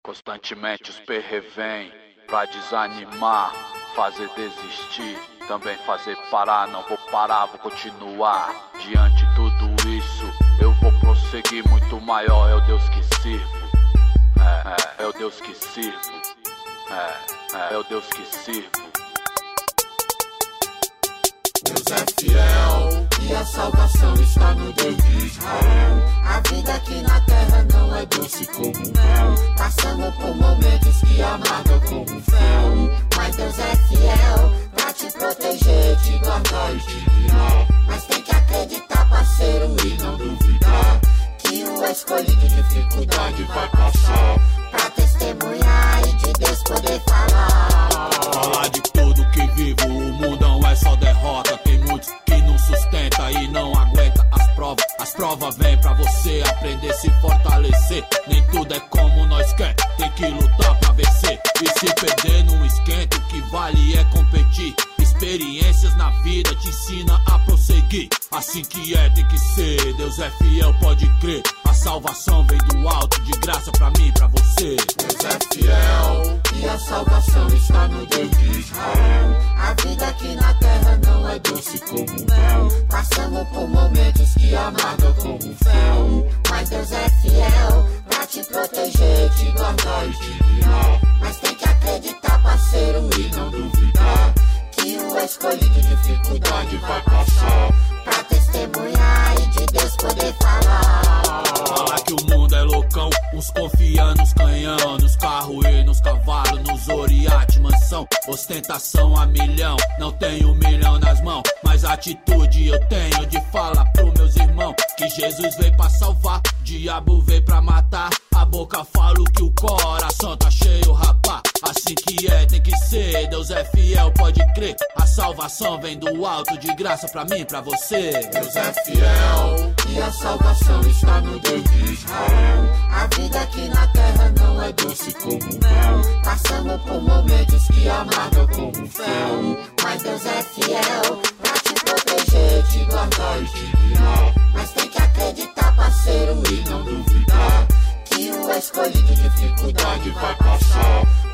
Constantemente os perre vêm pra desanimar, fazer desistir, também fazer parar. Não vou parar, vou continuar. Diante de tudo isso, eu vou prosseguir. Muito maior é o Deus que sirvo. É o Deus que sirvo. É o Deus que sirvo. Deus é fiel e a salvação está no Deus de Israel. A vida aqui na terra não é doce como mel. Passando por momentos que amargam como fel. Mas Deus é fiel pra te proteger, te guardar e te guiar. Mas tem que acreditar, parceiro, e não duvidar que o escolhido de dificuldade vai passar, pra testemunhar e de Deus poder falar. Falar de tudo que vivo, o mundão é só derrota. Tem muitos que não sustenta e não aguenta as provas. As provas vêm pra você aprender, se fortalecer. Nem tudo é como nós quer, tem que lutar pra vencer. E se perder não esquenta, o que vale é competir. Experiências na vida te ensina a prosseguir. Assim que é, tem que ser. Deus é fiel, pode crer. A salvação vem do alto, de graça pra mim, pra você. Deus é fiel e a salvação está no Deus de Israel. A vida aqui na terra não é doce como mel. Passando por momentos que amargam como fel. Mas Deus é fiel pra te proteger, te guardar e te guiar. Mas tem que acreditar, parceiro, e não duvidar que o escolhido de dificuldade vai passar, pra testemunhar e de Deus poder falar. Fala que o mundo é loucão, uns confiando nos canhão, nos carros e nos cavalos, nos oriate, mansão. Ostentação a milhão, não tenho 1 milhão nas mãos, mas atitude eu tenho de falar pros meus irmãos que Jesus veio pra salvar, diabo veio pra matar. A boca fala o que o coração tá cheio, rapá. Assim que é, tem que ser. Deus é fiel, pode crer. A salvação vem do alto, de graça pra mim, pra você. Deus é fiel e a salvação está no Deus de Israel. A vida aqui na terra não é doce como mel. Passando por momentos que amargam como fel. Mas Deus é fiel pra te proteger, te guardar e te guiar. Mas tem que acreditar, parceiro, e não duvidar que o escolhido de dificuldade vai passar,